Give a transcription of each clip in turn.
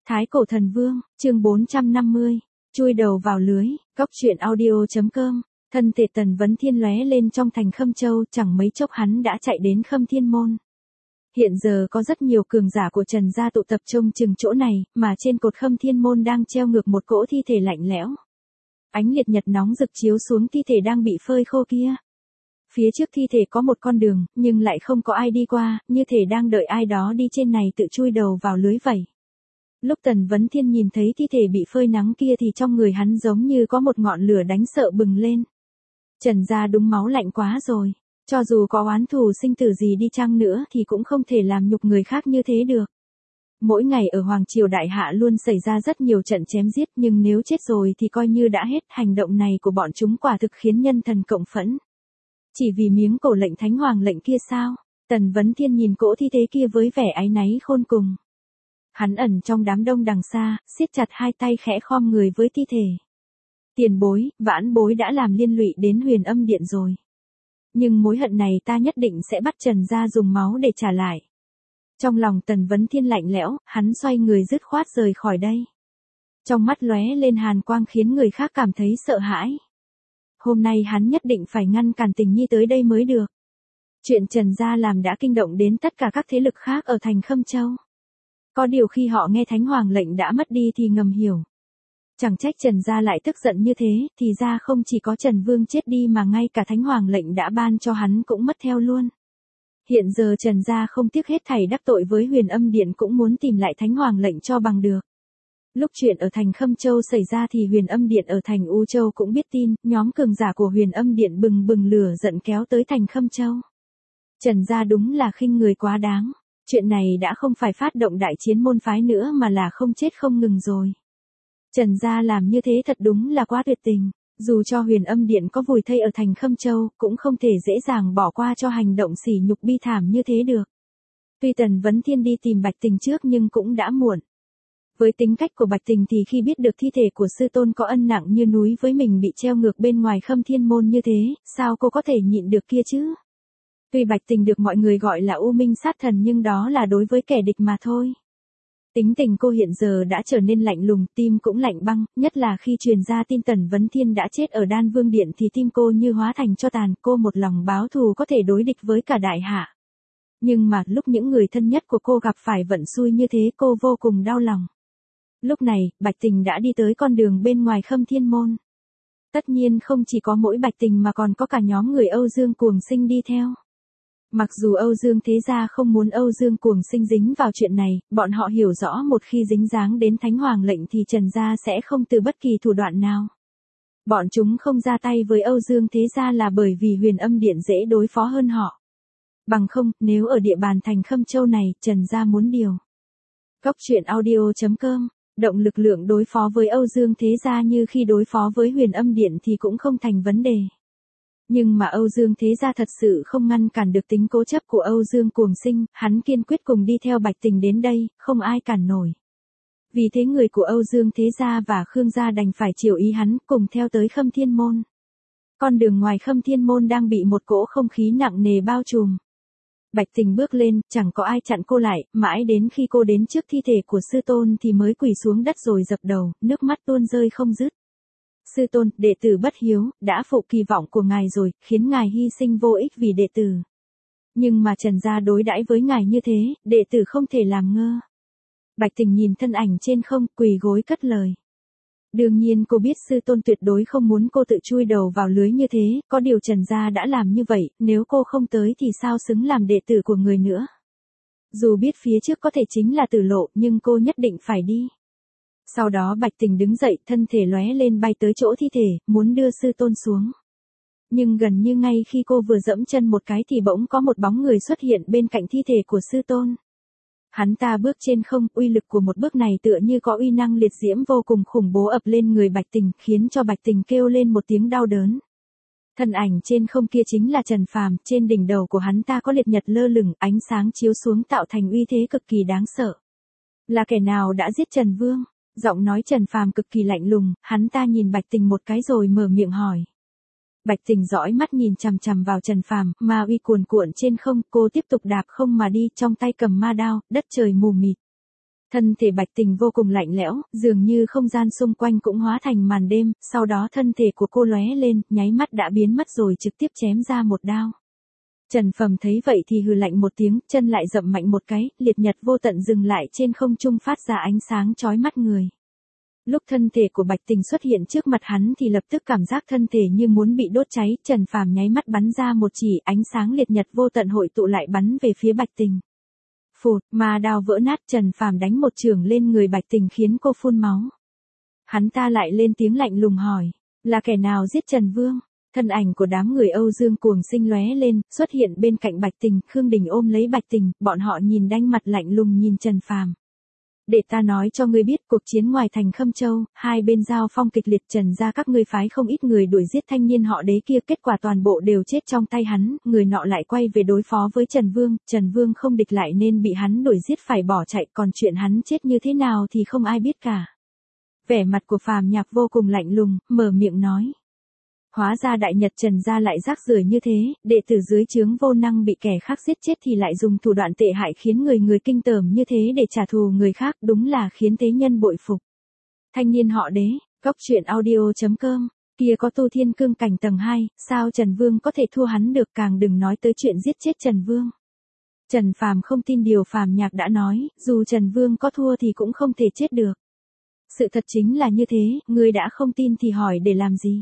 Thái Cổ Thần Vương, chương 450, chui đầu vào lưới, góc truyện audio.com, thân thể Tần Vấn Thiên lóe lên trong thành Khâm Châu, chẳng mấy chốc hắn đã chạy đến Khâm Thiên Môn. Hiện giờ có rất nhiều cường giả của Trần gia tụ tập trông chừng chỗ này, mà trên cột Khâm Thiên Môn đang treo ngược một cỗ thi thể lạnh lẽo. Ánh liệt nhật nóng rực chiếu xuống thi thể đang bị phơi khô kia. Phía trước thi thể có một con đường, nhưng lại không có ai đi qua, như thể đang đợi ai đó đi trên này tự chui đầu vào lưới vậy. Lúc Tần Vấn Thiên nhìn thấy thi thể bị phơi nắng kia thì trong người hắn giống như có một ngọn lửa đánh sợ bừng lên. Trần gia đúng máu lạnh quá rồi, cho dù có oán thù sinh tử gì đi chăng nữa thì cũng không thể làm nhục người khác như thế được. Mỗi ngày ở Hoàng Triều Đại Hạ luôn xảy ra rất nhiều trận chém giết, nhưng nếu chết rồi thì coi như đã hết. Hành động này của bọn chúng quả thực khiến nhân thần cộng phẫn. Chỉ vì miếng cổ lệnh Thánh Hoàng lệnh kia sao? Tần Vấn Thiên nhìn cỗ thi thể kia với vẻ áy náy khôn cùng. Hắn ẩn trong đám đông đằng xa, siết chặt hai tay khẽ khom người với thi thể. Tiền bối, vãn bối đã làm liên lụy đến Huyền Âm Điện rồi. Nhưng mối hận này ta nhất định sẽ bắt Trần gia dùng máu để trả lại. Trong lòng Tần Vấn Thiên lạnh lẽo, hắn xoay người dứt khoát rời khỏi đây. Trong mắt lóe lên hàn quang khiến người khác cảm thấy sợ hãi. Hôm nay hắn nhất định phải ngăn cản Tình Nhi tới đây mới được. Chuyện Trần gia làm đã kinh động đến tất cả các thế lực khác ở thành Khâm Châu. Có điều khi họ nghe Thánh Hoàng lệnh đã mất đi thì ngầm hiểu. Chẳng trách Trần gia lại tức giận như thế, thì ra không chỉ có Trần Vương chết đi mà ngay cả Thánh Hoàng lệnh đã ban cho hắn cũng mất theo luôn. Hiện giờ Trần gia không tiếc hết thảy đắc tội với Huyền Âm Điện cũng muốn tìm lại Thánh Hoàng lệnh cho bằng được. Lúc chuyện ở thành Khâm Châu xảy ra thì Huyền Âm Điện ở thành U Châu cũng biết tin, nhóm cường giả của Huyền Âm Điện bừng bừng lửa giận kéo tới thành Khâm Châu. Trần gia đúng là khinh người quá đáng. Chuyện này đã không phải phát động đại chiến môn phái nữa mà là không chết không ngừng rồi. Trần gia làm như thế thật đúng là quá tuyệt tình. Dù cho Huyền Âm Điện có vùi thây ở thành Khâm Châu, cũng không thể dễ dàng bỏ qua cho hành động sỉ nhục bi thảm như thế được. Tuy Tần Vấn Thiên đi tìm Bạch Tình trước nhưng cũng đã muộn. Với tính cách của Bạch Tình thì khi biết được thi thể của sư tôn có ân nặng như núi với mình bị treo ngược bên ngoài Khâm Thiên Môn như thế, sao cô có thể nhịn được kia chứ? Tuy Bạch Tình được mọi người gọi là U Minh sát thần nhưng đó là đối với kẻ địch mà thôi. Tính tình cô hiện giờ đã trở nên lạnh lùng, tim cũng lạnh băng, nhất là khi truyền ra tin Tần Vấn Thiên đã chết ở Đan Vương Điện thì tim cô như hóa thành tro tàn, cô một lòng báo thù có thể đối địch với cả đại hạ. Nhưng mà lúc những người thân nhất của cô gặp phải vận xui như thế cô vô cùng đau lòng. Lúc này, Bạch Tình đã đi tới con đường bên ngoài Khâm Thiên Môn. Tất nhiên không chỉ có mỗi Bạch Tình mà còn có cả nhóm người Âu Dương Cuồng Sinh đi theo. Mặc dù Âu Dương thế gia không muốn Âu Dương Cuồng Sinh dính vào chuyện này, bọn họ hiểu rõ một khi dính dáng đến Thánh Hoàng lệnh thì Trần gia sẽ không từ bất kỳ thủ đoạn nào. Bọn chúng không ra tay với Âu Dương thế gia là bởi vì Huyền Âm Điện dễ đối phó hơn họ. Bằng không, nếu ở địa bàn thành Khâm Châu này, Trần gia muốn điều. Góc truyện audio.com, động lực lượng đối phó với Âu Dương thế gia như khi đối phó với Huyền Âm Điện thì cũng không thành vấn đề. Nhưng mà Âu Dương thế gia thật sự không ngăn cản được tính cố chấp của Âu Dương Cuồng Sinh, hắn kiên quyết cùng đi theo Bạch Tình đến đây, không ai cản nổi. Vì thế người của Âu Dương thế gia và Khương gia đành phải chiều ý hắn, cùng theo tới Khâm Thiên Môn. Con đường ngoài Khâm Thiên Môn đang bị một cỗ không khí nặng nề bao trùm. Bạch Tình bước lên, chẳng có ai chặn cô lại, mãi đến khi cô đến trước thi thể của sư tôn thì mới quỳ xuống đất rồi dập đầu, nước mắt tuôn rơi không dứt. Sư tôn, đệ tử bất hiếu, đã phụ kỳ vọng của ngài rồi, khiến ngài hy sinh vô ích vì đệ tử. Nhưng mà Trần gia đối đãi với ngài như thế, đệ tử không thể làm ngơ. Bạch Tình nhìn thân ảnh trên không, quỳ gối cất lời. Đương nhiên cô biết sư tôn tuyệt đối không muốn cô tự chui đầu vào lưới như thế, có điều Trần gia đã làm như vậy, nếu cô không tới thì sao xứng làm đệ tử của người nữa. Dù biết phía trước có thể chính là tử lộ, nhưng cô nhất định phải đi. Sau đó Bạch Tình đứng dậy, thân thể lóe lên bay tới chỗ thi thể, muốn đưa sư tôn xuống. Nhưng gần như ngay khi cô vừa dẫm chân một cái thì bỗng có một bóng người xuất hiện bên cạnh thi thể của sư tôn. Hắn ta bước trên không, uy lực của một bước này tựa như có uy năng liệt diễm vô cùng khủng bố ập lên người Bạch Tình, khiến cho Bạch Tình kêu lên một tiếng đau đớn. Thân ảnh trên không kia chính là Trần Phàm, trên đỉnh đầu của hắn ta có liệt nhật lơ lửng, ánh sáng chiếu xuống tạo thành uy thế cực kỳ đáng sợ. Là kẻ nào đã giết Trần Vương? Giọng nói Trần Phàm cực kỳ lạnh lùng, hắn ta nhìn Bạch Tình một cái rồi mở miệng hỏi. Bạch Tình dõi mắt nhìn chằm chằm vào Trần Phàm, ma uy cuồn cuộn trên không, cô tiếp tục đạp không mà đi, trong tay cầm ma đao, đất trời mù mịt. Thân thể Bạch Tình vô cùng lạnh lẽo, dường như không gian xung quanh cũng hóa thành màn đêm, sau đó thân thể của cô lóe lên, nháy mắt đã biến mất rồi trực tiếp chém ra một đao. Trần Phàm thấy vậy thì hừ lạnh một tiếng, chân lại dậm mạnh một cái, liệt nhật vô tận dừng lại trên không trung phát ra ánh sáng chói mắt người. Lúc thân thể của Bạch Tình xuất hiện trước mặt hắn thì lập tức cảm giác thân thể như muốn bị đốt cháy, Trần Phàm nháy mắt bắn ra một chỉ, ánh sáng liệt nhật vô tận hội tụ lại bắn về phía Bạch Tình. Phụt, mà đao vỡ nát, Trần Phàm đánh một chưởng lên người Bạch Tình khiến cô phun máu. Hắn ta lại lên tiếng lạnh lùng hỏi, là kẻ nào giết Trần Vương? Thân ảnh của đám người Âu Dương Cuồng Sinh lóe lên, xuất hiện bên cạnh Bạch Tình, Khương Đình ôm lấy Bạch Tình, bọn họ nhìn đanh mặt lạnh lùng nhìn Trần Phàm. Để ta nói cho ngươi biết, cuộc chiến ngoài thành Khâm Châu, hai bên giao phong kịch liệt, Trần gia các ngươi phái không ít người đuổi giết thanh niên họ Đế kia, kết quả toàn bộ đều chết trong tay hắn, người nọ lại quay về đối phó với Trần Vương không địch lại nên bị hắn đuổi giết phải bỏ chạy, còn chuyện hắn chết như thế nào thì không ai biết cả. Vẻ mặt của Phàm Nhạc vô cùng lạnh lùng, mở miệng nói. Hóa ra đại nhật Trần gia lại rác rưởi như thế, đệ tử dưới trướng vô năng bị kẻ khác giết chết thì lại dùng thủ đoạn tệ hại khiến người kinh tởm như thế để trả thù người khác, đúng là khiến thế nhân bội phục. Thanh niên họ Đế, Cốc Truyện Audio.com, kia có tu thiên cương cảnh tầng 2, sao Trần Vương có thể thua hắn được, càng đừng nói tới chuyện giết chết Trần Vương. Trần Phàm không tin điều Phàm Nhạc đã nói, dù Trần Vương có thua thì cũng không thể chết được. Sự thật chính là như thế, ngươi đã không tin thì hỏi để làm gì?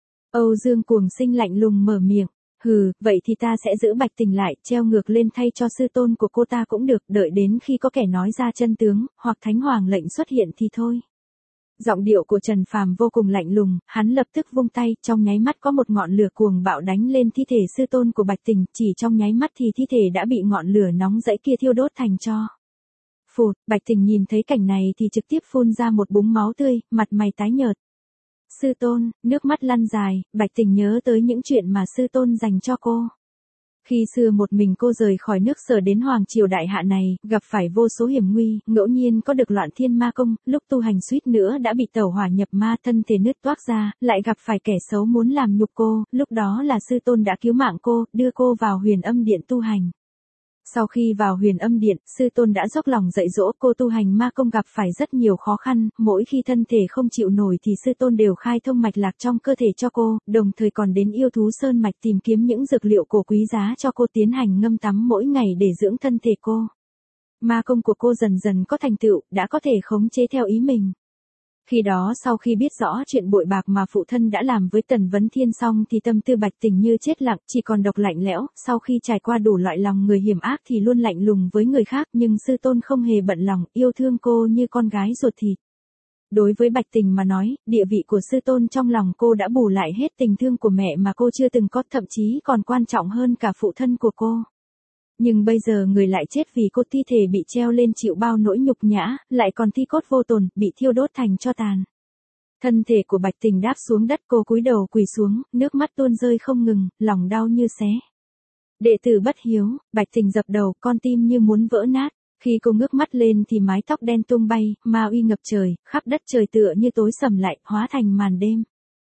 Âu Dương Cuồng Sinh lạnh lùng mở miệng, hừ, vậy thì ta sẽ giữ Bạch Tình lại, treo ngược lên thay cho sư tôn của cô ta cũng được, đợi đến khi có kẻ nói ra chân tướng, hoặc Thánh Hoàng lệnh xuất hiện thì thôi. Giọng điệu của Trần Phàm vô cùng lạnh lùng, hắn lập tức vung tay, trong nháy mắt có một ngọn lửa cuồng bạo đánh lên thi thể sư tôn của Bạch Tình, chỉ trong nháy mắt thì thi thể đã bị ngọn lửa nóng rẫy kia thiêu đốt thành tro. Phụt, Bạch Tình nhìn thấy cảnh này thì trực tiếp phun ra một búng máu tươi, mặt mày tái nhợt. Sư tôn, nước mắt lăn dài, Bạch Tình nhớ tới những chuyện mà sư tôn dành cho cô. Khi xưa một mình cô rời khỏi nước Sở đến Hoàng Triều Đại Hạ này, gặp phải vô số hiểm nguy, ngẫu nhiên có được Loạn Thiên Ma Công, lúc tu hành suýt nữa đã bị tẩu hỏa nhập ma, thân thể nứt toác ra, lại gặp phải kẻ xấu muốn làm nhục cô, lúc đó là sư tôn đã cứu mạng cô, đưa cô vào Huyền Âm Điện tu hành. Sau khi vào Huyền Âm Điện, sư tôn đã dốc lòng dạy dỗ cô tu hành ma công, gặp phải rất nhiều khó khăn, mỗi khi thân thể không chịu nổi thì sư tôn đều khai thông mạch lạc trong cơ thể cho cô, đồng thời còn đến yêu thú sơn mạch tìm kiếm những dược liệu cổ quý giá cho cô tiến hành ngâm tắm mỗi ngày để dưỡng thân thể cô. Ma công của cô dần dần có thành tựu, đã có thể khống chế theo ý mình. Khi đó sau khi biết rõ chuyện bội bạc mà phụ thân đã làm với Tần Vấn Thiên xong thì tâm tư Bạch Tình như chết lặng, chỉ còn độc lạnh lẽo, sau khi trải qua đủ loại lòng người hiểm ác thì luôn lạnh lùng với người khác, nhưng sư tôn không hề bận lòng, yêu thương cô như con gái ruột thịt. Đối với Bạch Tình mà nói, địa vị của sư tôn trong lòng cô đã bù lại hết tình thương của mẹ mà cô chưa từng có, thậm chí còn quan trọng hơn cả phụ thân của cô. Nhưng bây giờ người lại chết vì cô, thi thể bị treo lên chịu bao nỗi nhục nhã, lại còn thi cốt vô tồn, bị thiêu đốt thành tro tàn. Thân thể của Bạch Tình đáp xuống đất, cô cúi đầu quỳ xuống, nước mắt tuôn rơi không ngừng, lòng đau như xé. Đệ tử bất hiếu, Bạch Tình dập đầu, con tim như muốn vỡ nát. Khi cô ngước mắt lên thì mái tóc đen tung bay, ma uy ngập trời, khắp đất trời tựa như tối sầm lại, hóa thành màn đêm.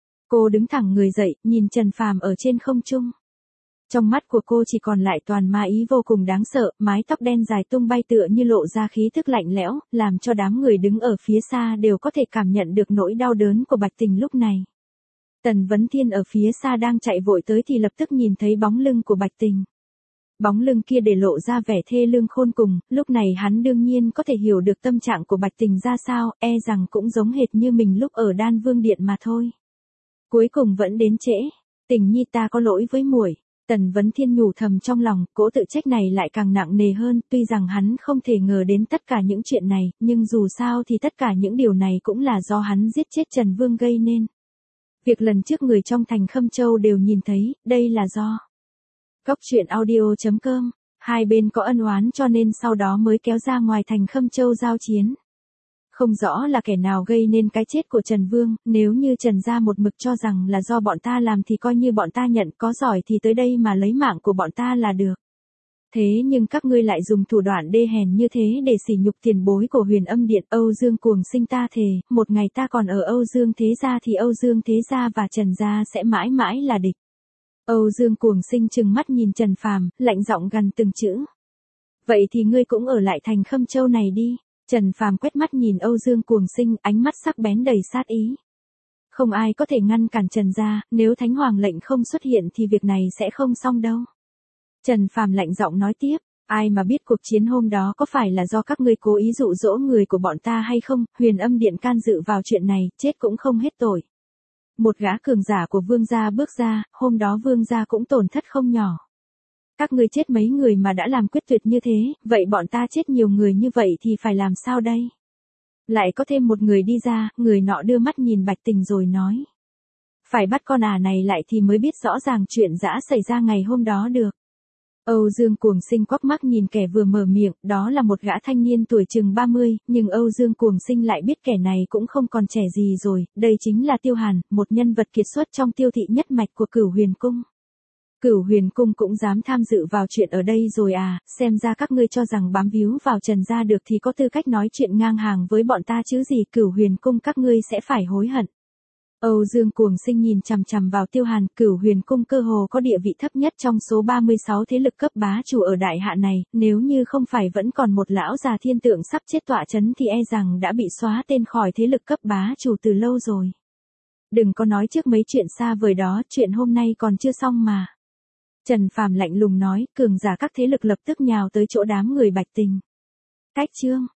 Cô đứng thẳng người dậy, nhìn Trần Phàm ở trên không trung. Trong mắt của cô chỉ còn lại toàn ma ý vô cùng đáng sợ, mái tóc đen dài tung bay tựa như lộ ra khí thức lạnh lẽo, làm cho đám người đứng ở phía xa đều có thể cảm nhận được nỗi đau đớn của Bạch Tình lúc này. Tần Vấn Thiên ở phía xa đang chạy vội tới thì lập tức nhìn thấy bóng lưng của Bạch Tình. Bóng lưng kia để lộ ra vẻ thê lương khôn cùng, lúc này hắn đương nhiên có thể hiểu được tâm trạng của Bạch Tình ra sao, e rằng cũng giống hệt như mình lúc ở Đan Vương Điện mà thôi. Cuối cùng vẫn đến trễ, Tình nhi ta có lỗi với muội. Tần Vấn Thiên nhủ thầm trong lòng, cỗ tự trách này lại càng nặng nề hơn, tuy rằng hắn không thể ngờ đến tất cả những chuyện này, nhưng dù sao thì tất cả những điều này cũng là do hắn giết chết Trần Vương gây nên. Việc lần trước người trong thành Khâm Châu đều nhìn thấy, đây là do Cốc Truyện Audio.com, hai bên có ân oán cho nên sau đó mới kéo ra ngoài thành Khâm Châu giao chiến. Không rõ là kẻ nào gây nên cái chết của Trần Vương, nếu như Trần gia một mực cho rằng là do bọn ta làm thì coi như bọn ta nhận, có giỏi thì tới đây mà lấy mạng của bọn ta là được. Thế nhưng các ngươi lại dùng thủ đoạn đê hèn như thế để sỉ nhục tiền bối của Huyền Âm Điện. Âu Dương Cuồng Sinh ta thề, một ngày ta còn ở Âu Dương Thế Gia thì Âu Dương Thế Gia và Trần gia sẽ mãi mãi là địch. Âu Dương Cuồng Sinh trừng mắt nhìn Trần Phàm, lạnh giọng gằn từng chữ. Vậy thì ngươi cũng ở lại thành Khâm Châu này đi. Trần Phàm quét mắt nhìn Âu Dương Cuồng Sinh, ánh mắt sắc bén đầy sát ý. Không ai có thể ngăn cản Trần gia, nếu Thánh Hoàng lệnh không xuất hiện thì việc này sẽ không xong đâu. Trần Phàm lạnh giọng nói tiếp, ai mà biết cuộc chiến hôm đó có phải là do các ngươi cố ý dụ dỗ người của bọn ta hay không, Huyền Âm Điện can dự vào chuyện này, chết cũng không hết tội. Một gã cường giả của Vương gia bước ra, hôm đó Vương gia cũng tổn thất không nhỏ. Các ngươi chết mấy người mà đã làm quyết tuyệt như thế, vậy bọn ta chết nhiều người như vậy thì phải làm sao đây? Lại có thêm một người đi ra, người nọ đưa mắt nhìn Bạch Tình rồi nói. Phải bắt con này lại thì mới biết rõ ràng chuyện dã xảy ra ngày hôm đó được. Âu Dương Cuồng Sinh quắc mắt nhìn kẻ vừa mở miệng, đó là một gã thanh niên tuổi chừng 30, nhưng Âu Dương Cuồng Sinh lại biết kẻ này cũng không còn trẻ gì rồi, đây chính là Tiêu Hàn, một nhân vật kiệt xuất trong Tiêu thị nhất mạch của Cửu Huyền Cung. Cửu Huyền Cung cũng dám tham dự vào chuyện ở đây rồi à, xem ra các ngươi cho rằng bám víu vào Trần gia được thì có tư cách nói chuyện ngang hàng với bọn ta chứ gì, Cửu Huyền Cung các ngươi sẽ phải hối hận. Âu Dương Cuồng Sinh nhìn chằm chằm vào Tiêu Hàn, Cửu Huyền Cung cơ hồ có địa vị thấp nhất trong số 36 thế lực cấp bá chủ ở đại hạ này, nếu như không phải vẫn còn một lão già thiên tượng sắp chết tọa chấn thì e rằng đã bị xóa tên khỏi thế lực cấp bá chủ từ lâu rồi. Đừng có nói trước mấy chuyện xa vời đó, chuyện hôm nay còn chưa xong mà. Trần Phàm lạnh lùng nói, cường giả các thế lực lập tức nhào tới chỗ đám người Bạch Tình. Cách chương